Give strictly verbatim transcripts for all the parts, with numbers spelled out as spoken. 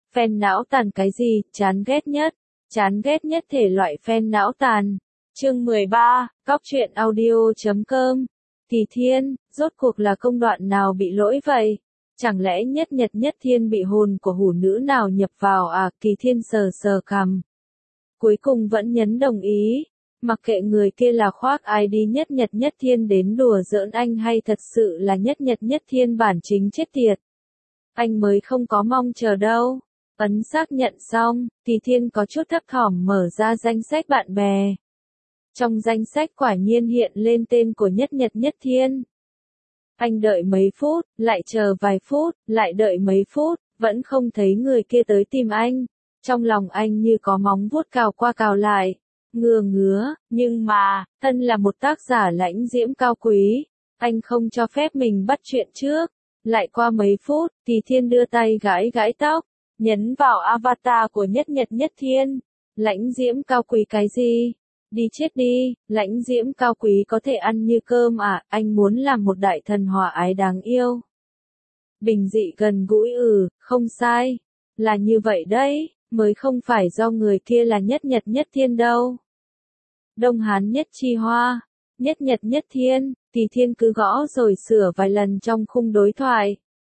Fan não tàn cái gì, chán ghét nhất. Chán ghét nhất thể loại fan não tàn. Chương mười ba, Cóc truyện audio chấm com. Kỳ Thiên, rốt cuộc là công đoạn nào bị lỗi vậy? Chẳng lẽ nhất nhật nhất thiên bị hồn của hủ nữ nào nhập vào à? Kỳ Thiên sờ sờ cằm. Cuối cùng vẫn nhấn đồng ý. Mặc kệ người kia là khoác ai đi nhất nhật nhất thiên đến đùa giỡn anh hay thật sự là nhất nhật nhất thiên bản chính chết tiệt. Anh mới không có mong chờ đâu. Ấn xác nhận xong, Kỳ Thiên có chút thấp thỏm mở ra danh sách bạn bè. Trong danh sách quả nhiên hiện lên tên của nhất nhật nhất thiên. Anh đợi mấy phút, lại chờ vài phút, lại đợi mấy phút, vẫn không thấy người kia tới tìm anh. Trong lòng anh như có móng vuốt cào qua cào lại, ngừa ngứa, nhưng mà, thân là một tác giả lãnh diễm cao quý, anh không cho phép mình bắt chuyện trước. Lại qua mấy phút, Kỳ Thiên đưa tay gãi gãi tóc, nhấn vào avatar của nhất nhật nhất thiên. Lãnh diễm cao quý cái gì? Đi chết đi, lãnh diễm cao quý có thể ăn như cơm à, anh muốn làm một đại thần hòa ái đáng yêu. Bình dị gần gũi ừ, không sai. Là như vậy đấy, mới không phải do người kia là nhất nhật nhất thiên đâu. Đông Hán nhất chi hoa, nhất nhật nhất thiên, Kỳ Thiên cứ gõ rồi sửa vài lần trong khung đối thoại.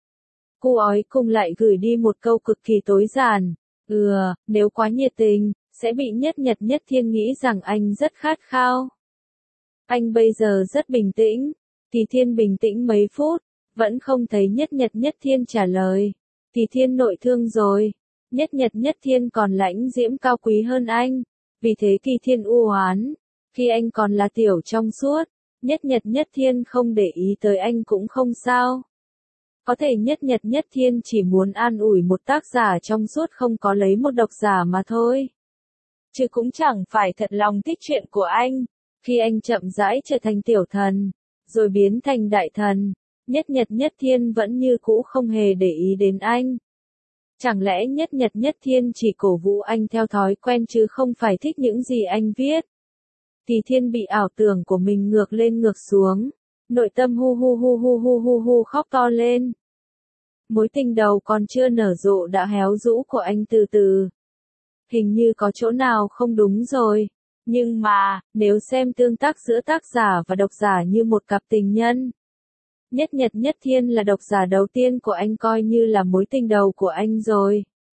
Cô ói cùng lại gửi đi một câu cực kỳ tối giản. Ừ, nếu quá nhiệt tình, sẽ bị nhất nhật nhất thiên nghĩ rằng anh rất khát khao. Anh bây giờ rất bình tĩnh. Kỳ Thiên bình tĩnh mấy phút, vẫn không thấy nhất nhật nhất thiên trả lời. Kỳ Thiên nội thương rồi. Nhất nhật nhất thiên còn lãnh diễm cao quý hơn anh. Vì thế Kỳ Thiên u oán. Khi anh còn là tiểu trong suốt, nhất nhật nhất thiên không để ý tới anh cũng không sao. Có thể nhất nhật nhất thiên chỉ muốn an ủi một tác giả trong suốt không có lấy một độc giả mà thôi. Chứ cũng chẳng phải thật lòng thích chuyện của anh. Khi anh chậm rãi trở thành tiểu thần, rồi biến thành đại thần, nhất nhật nhất thiên vẫn như cũ không hề để ý đến anh. Chẳng lẽ nhất nhật nhất thiên chỉ cổ vũ anh theo thói quen chứ không phải thích những gì anh viết? Kỳ Thiên bị ảo tưởng của mình ngược lên ngược xuống, nội tâm hu hu hu hu hu hu hu khóc to lên. Mối tình đầu còn chưa nở rộ đã héo rũ của anh từ từ. Hình như có chỗ nào không đúng rồi. Nhưng mà, nếu xem tương tác giữa tác giả và độc giả như một cặp tình nhân. Nhất nhật nhất thiên là độc giả đầu tiên của anh coi như là mối tình đầu của anh rồi.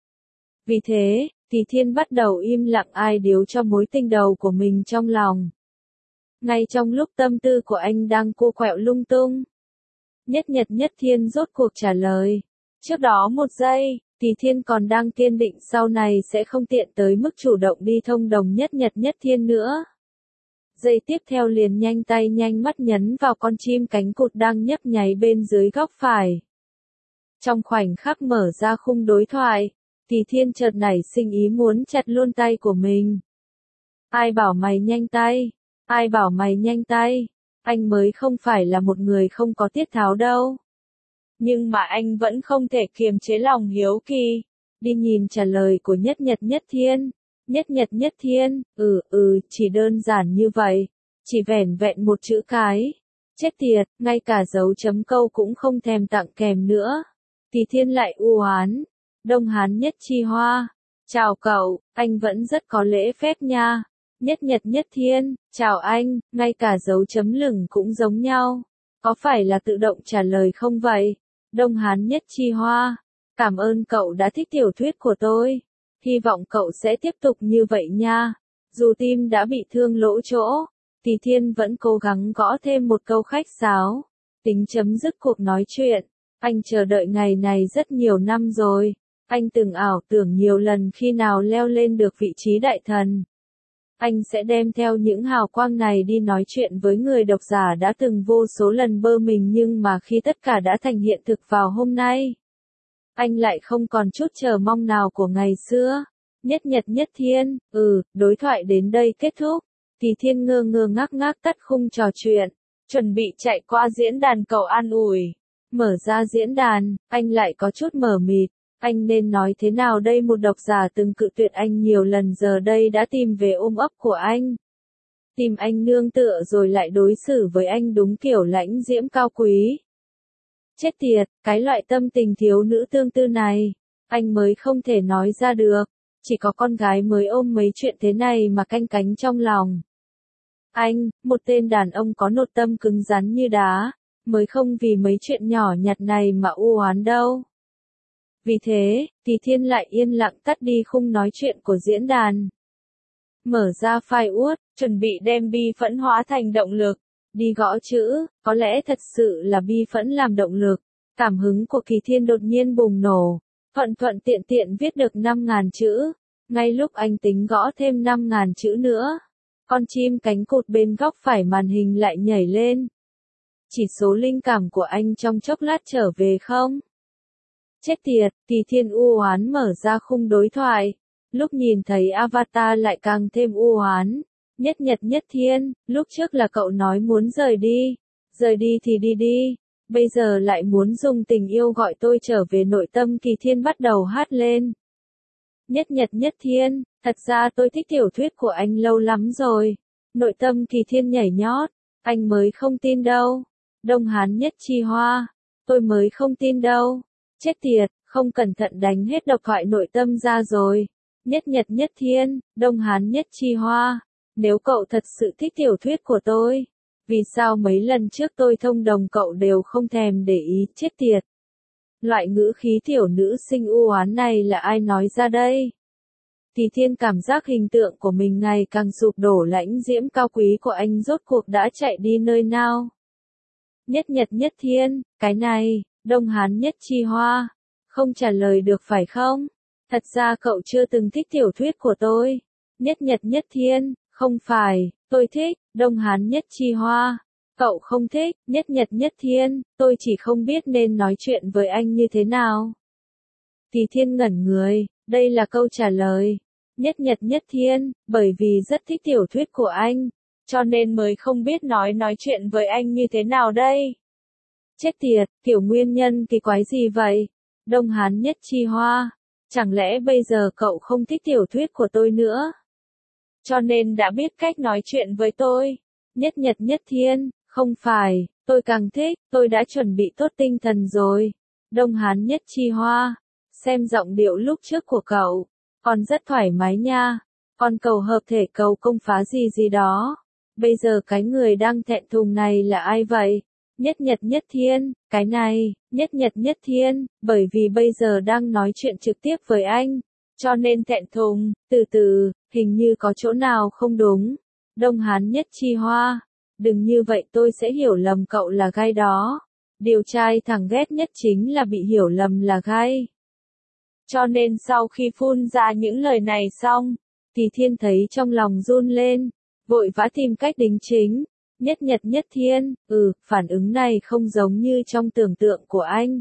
Vì thế, Kỳ Thiên bắt đầu im lặng ai điếu cho mối tình đầu của mình trong lòng. Ngay trong lúc tâm tư của anh đang cô quẹo lung tung, nhất nhật nhất thiên rốt cuộc trả lời. Trước đó một giây, Kỳ Thiên còn đang kiên định sau này sẽ không tiện tới mức chủ động đi thông đồng nhất nhật nhất thiên nữa. Giây tiếp theo liền nhanh tay nhanh mắt nhấn vào con chim cánh cụt đang nhấp nháy bên dưới góc phải. Trong khoảnh khắc mở ra khung đối thoại, Kỳ Thiên chợt nảy sinh ý muốn chặt luôn tay của mình. Ai bảo mày nhanh tay? Ai bảo mày nhanh tay? Anh mới không phải là một người không có tiết tháo đâu. Nhưng mà anh vẫn không thể kiềm chế lòng hiếu kỳ. Đi nhìn trả lời của nhất nhật nhất thiên. Nhất nhật nhất thiên, ừ ừ, chỉ đơn giản như vậy. Chỉ vẻn vẹn một chữ cái. Chết tiệt, ngay cả dấu chấm câu cũng không thèm tặng kèm nữa. Kỳ Thiên lại u oán. Đông Hán nhất chi hoa. Chào cậu, anh vẫn rất có lễ phép nha. Nhất nhật nhất thiên, chào anh, ngay cả dấu chấm lửng cũng giống nhau. Có phải là tự động trả lời không vậy? Đông Hán nhất chi hoa. Cảm ơn cậu đã thích tiểu thuyết của tôi. Hy vọng cậu sẽ tiếp tục như vậy nha. Dù tim đã bị thương lỗ chỗ, Kỳ Thiên vẫn cố gắng gõ thêm một câu khách sáo. Tính chấm dứt cuộc nói chuyện. Anh chờ đợi ngày này rất nhiều năm rồi. Anh từng ảo tưởng nhiều lần khi nào leo lên được vị trí đại thần. Anh sẽ đem theo những hào quang này đi nói chuyện với người độc giả đã từng vô số lần bơ mình nhưng mà khi tất cả đã thành hiện thực vào hôm nay. Anh lại không còn chút chờ mong nào của ngày xưa. Nhất nhật nhất thiên, ừ, đối thoại đến đây kết thúc. Kỳ Thiên ngơ ngơ ngác ngác tắt khung trò chuyện. Chuẩn bị chạy qua diễn đàn cầu an ủi. Mở ra diễn đàn, anh lại có chút mờ mịt. Anh nên nói thế nào đây, một độc giả từng cự tuyệt anh nhiều lần giờ đây đã tìm về ôm ấp của anh. Tìm anh nương tựa rồi lại đối xử với anh đúng kiểu lãnh diễm cao quý. Chết tiệt, cái loại tâm tình thiếu nữ tương tư này. Anh mới không thể nói ra được, chỉ có con gái mới ôm mấy chuyện thế này mà canh cánh trong lòng. Anh, một tên đàn ông có nội tâm cứng rắn như đá, mới không vì mấy chuyện nhỏ nhặt này mà u oán đâu. Vì thế, Kỳ Thiên lại yên lặng tắt đi khung nói chuyện của diễn đàn. Mở ra file Word, chuẩn bị đem bi phẫn hóa thành động lực. Đi gõ chữ, có lẽ thật sự là bi phẫn làm động lực. Cảm hứng của Kỳ Thiên đột nhiên bùng nổ. Thuận thuận tiện tiện viết được năm nghìn chữ. Ngay lúc anh tính gõ thêm năm nghìn chữ nữa, con chim cánh cụt bên góc phải màn hình lại nhảy lên. Chỉ số linh cảm của anh trong chốc lát trở về không? Chết tiệt, Kỳ Thiên u oán mở ra khung đối thoại. Lúc nhìn thấy avatar lại càng thêm u oán. Nhất Nhật Nhất Thiên, lúc trước là cậu nói muốn rời đi. Rời đi thì đi đi. Bây giờ lại muốn dùng tình yêu gọi tôi trở về nội tâm. Kỳ Thiên bắt đầu hát lên. Nhất Nhật Nhất Thiên, thật ra tôi thích tiểu thuyết của anh lâu lắm rồi. Nội tâm Kỳ Thiên nhảy nhót. Anh mới không tin đâu. Đông Hán Nhất Chi Hoa. Tôi mới không tin đâu. Chết tiệt, không cẩn thận đánh hết độc thoại nội tâm ra rồi. Nhất Nhật Nhất Thiên, Đông Hán Nhất Chi Hoa. Nếu cậu thật sự thích tiểu thuyết của tôi, vì sao mấy lần trước tôi thông đồng cậu đều không thèm để ý, chết tiệt. Loại ngữ khí tiểu nữ sinh u oán này là ai nói ra đây? Kỳ Thiên cảm giác hình tượng của mình ngày càng sụp đổ, lãnh diễm cao quý của anh rốt cuộc đã chạy đi nơi nào? Nhất Nhật Nhất Thiên, cái này, Đông Hán Nhất Chi Hoa. Không trả lời được phải không? Thật ra cậu chưa từng thích tiểu thuyết của tôi. Nhất Nhật Nhất Thiên, không phải, tôi thích, Đông Hán Nhất Chi Hoa. Cậu không thích, Nhất Nhật Nhất Thiên, tôi chỉ không biết nên nói chuyện với anh như thế nào. Kỳ Thiên ngẩn người, đây là câu trả lời. Nhất Nhật Nhất Thiên, bởi vì rất thích tiểu thuyết của anh, cho nên mới không biết nói nói chuyện với anh như thế nào đây. Chết tiệt, kiểu nguyên nhân kỳ quái gì vậy? Đông Hán Nhất Chi Hoa, chẳng lẽ bây giờ cậu không thích tiểu thuyết của tôi nữa? Cho nên đã biết cách nói chuyện với tôi. Nhất Nhật Nhất Thiên, không phải, tôi càng thích, tôi đã chuẩn bị tốt tinh thần rồi. Đông Hán Nhất Chi Hoa, xem giọng điệu lúc trước của cậu, còn rất thoải mái nha. Còn cầu hợp thể cầu công phá gì gì đó. Bây giờ cái người đang thẹn thùng này là ai vậy? Nhất Nhật Nhất Thiên, cái này, Nhất Nhật Nhất Thiên, bởi vì bây giờ đang nói chuyện trực tiếp với anh, cho nên thẹn thùng. Từ từ, hình như có chỗ nào không đúng. Đông Hán Nhất Chi Hoa, đừng như vậy tôi sẽ hiểu lầm cậu là gai đó. Điều trai thằng ghét nhất chính là bị hiểu lầm là gai. Cho nên sau khi phun ra những lời này xong, Kỳ Thiên thấy trong lòng run lên, vội vã tìm cách đính chính. Nhất Nhật Nhất Thiên, ừ, phản ứng này không giống như trong tưởng tượng của anh.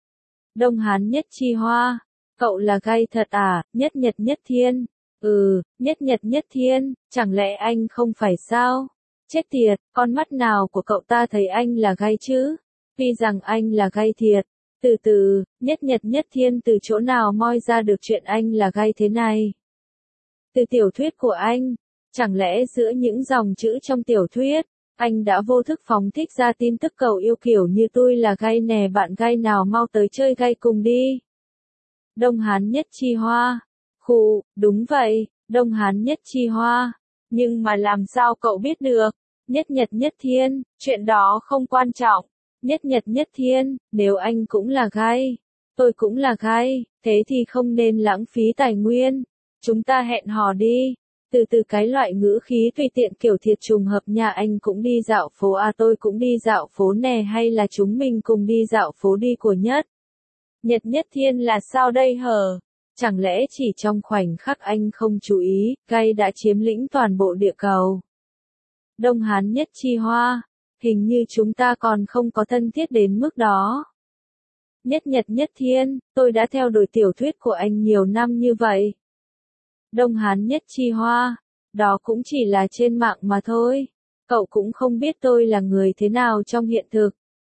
Đông Hán Nhất Chi Hoa, cậu là gai thật à? Nhất Nhật Nhất Thiên, ừ, Nhất Nhật Nhất Thiên, chẳng lẽ anh không phải sao? Chết tiệt, con mắt nào của cậu ta thấy anh là gai chứ? Tuy rằng anh là gai thiệt. Từ từ, Nhất Nhật Nhất Thiên từ chỗ nào moi ra được chuyện anh là gai thế này? Từ tiểu thuyết của anh, chẳng lẽ giữa những dòng chữ trong tiểu thuyết, anh đã vô thức phóng thích ra tin tức cầu yêu kiểu như tôi là gai nè, bạn gai nào mau tới chơi gai cùng đi. Đông Hán Nhất Chi Hoa, khụ, đúng vậy, Đông Hán Nhất Chi Hoa, nhưng mà làm sao cậu biết được? Nhất Nhật Nhất Thiên, chuyện đó không quan trọng. Nhất Nhật Nhất Thiên, nếu anh cũng là gai, tôi cũng là gai, thế thì không nên lãng phí tài nguyên. Chúng ta hẹn hò đi. Từ từ, cái loại ngữ khí tùy tiện kiểu thiệt trùng hợp, nhà anh cũng đi dạo phố à, tôi cũng đi dạo phố nè, hay là chúng mình cùng đi dạo phố đi của Nhất Nhật Nhất Thiên là sao đây hờ? Chẳng lẽ chỉ trong khoảnh khắc anh không chú ý, gai đã chiếm lĩnh toàn bộ địa cầu? Đông Hán Nhất Chi Hoa, hình như chúng ta còn không có thân thiết đến mức đó. Nhất Nhật Nhất Thiên, tôi đã theo đuổi tiểu thuyết của anh nhiều năm như vậy. Đông Hán Nhất Chi Hoa, đó cũng chỉ là trên mạng mà thôi. Cậu cũng không biết tôi là người thế nào trong hiện thực.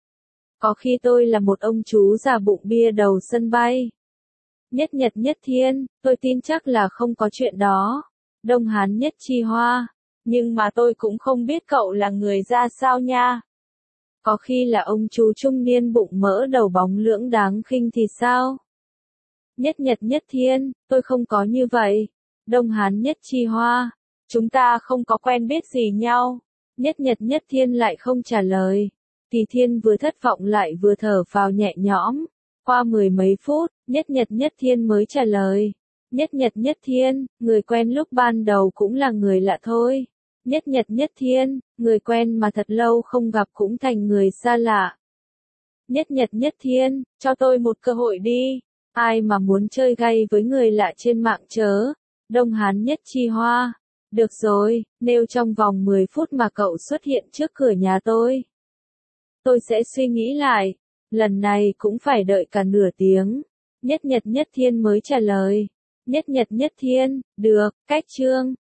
Có khi tôi là một ông chú già bụng bia đầu sân bay. Nhất Nhật Nhất Thiên, tôi tin chắc là không có chuyện đó. Đông Hán Nhất Chi Hoa, nhưng mà tôi cũng không biết cậu là người ra sao nha. Có khi là ông chú trung niên bụng mỡ đầu bóng lưỡng đáng khinh thì sao? Nhất Nhật Nhất Thiên, tôi không có như vậy. Đông Hán Nhất Chi Hoa, chúng ta không có quen biết gì nhau. Nhất Nhật Nhất Thiên lại không trả lời. Tỷ Thiên vừa thất vọng lại vừa thở phào nhẹ nhõm. Qua mười mấy phút, Nhất Nhật Nhất Thiên mới trả lời. Nhất Nhật Nhất Thiên, người quen lúc ban đầu cũng là người lạ thôi. Nhất Nhật Nhất Thiên, người quen mà thật lâu không gặp cũng thành người xa lạ. Nhất Nhật Nhất Thiên, cho tôi một cơ hội đi. Ai mà muốn chơi gay với người lạ trên mạng chớ. Đông Hán Nhất Chi Hoa. Được rồi, nếu trong vòng mười phút mà cậu xuất hiện trước cửa nhà tôi, tôi sẽ suy nghĩ lại. Lần này cũng phải đợi cả nửa tiếng. Nhất Nhật Nhất Thiên mới trả lời. Nhất Nhật Nhất Thiên, được, cách chương.